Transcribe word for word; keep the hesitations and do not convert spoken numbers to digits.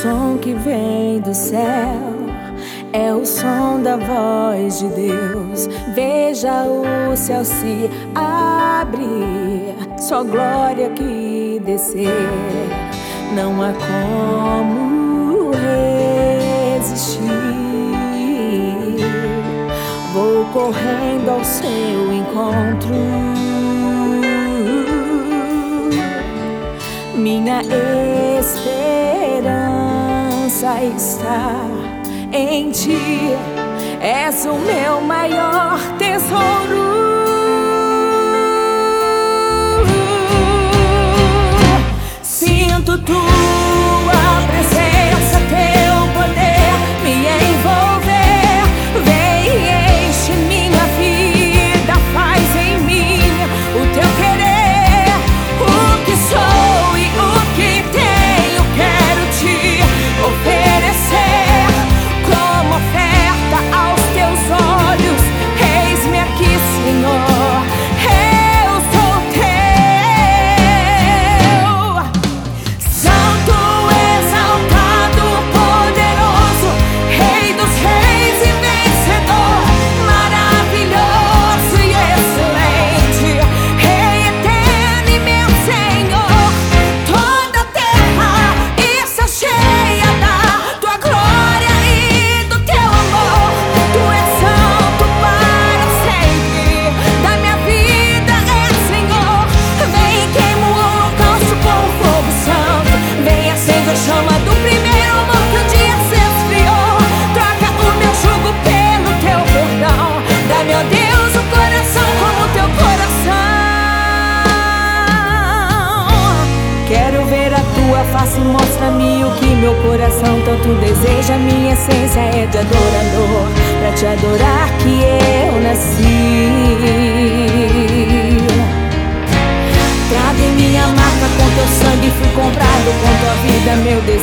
som que vem do céu é o som da voz de Deus. Veja o céu se abrir, só glória que descer. Não há como resistir. Vou correndo ao seu encontro. Minha esperança está em ti. És o meu maior tesouro. Sinto tua presença, teu poder me envolver. Vem e enche minha vida, faz em mim o teu querer. O que sou e o que tenho quero te oferecer como oferta aos teus olhos. Eis-me aqui, Senhor, eu sou teu. Santo, exaltado, poderoso, Rei dos reis e vencedor, maravilhoso e excelente, Rei eterno e meu Senhor. Toda a terra está cheia da tua glória e do teu amor. Tu és santo para sempre, da minha vida é Senhor. Vem e queima o holocausto com o fogo santo. Vem, acende a chama do primeiro amor que um dia se esfriou. Troca o meu jugo pelo teu perdão. Dá-me, ó Deus, o coração como o teu coração. Quero ver a tua face, mostra-me o que meu coração tanto deseja. Minha essência é de adorador, pra te adorar que eu nasci. Trago em minha marca, com teu sangue fui comprado, com tua vida meu desejo.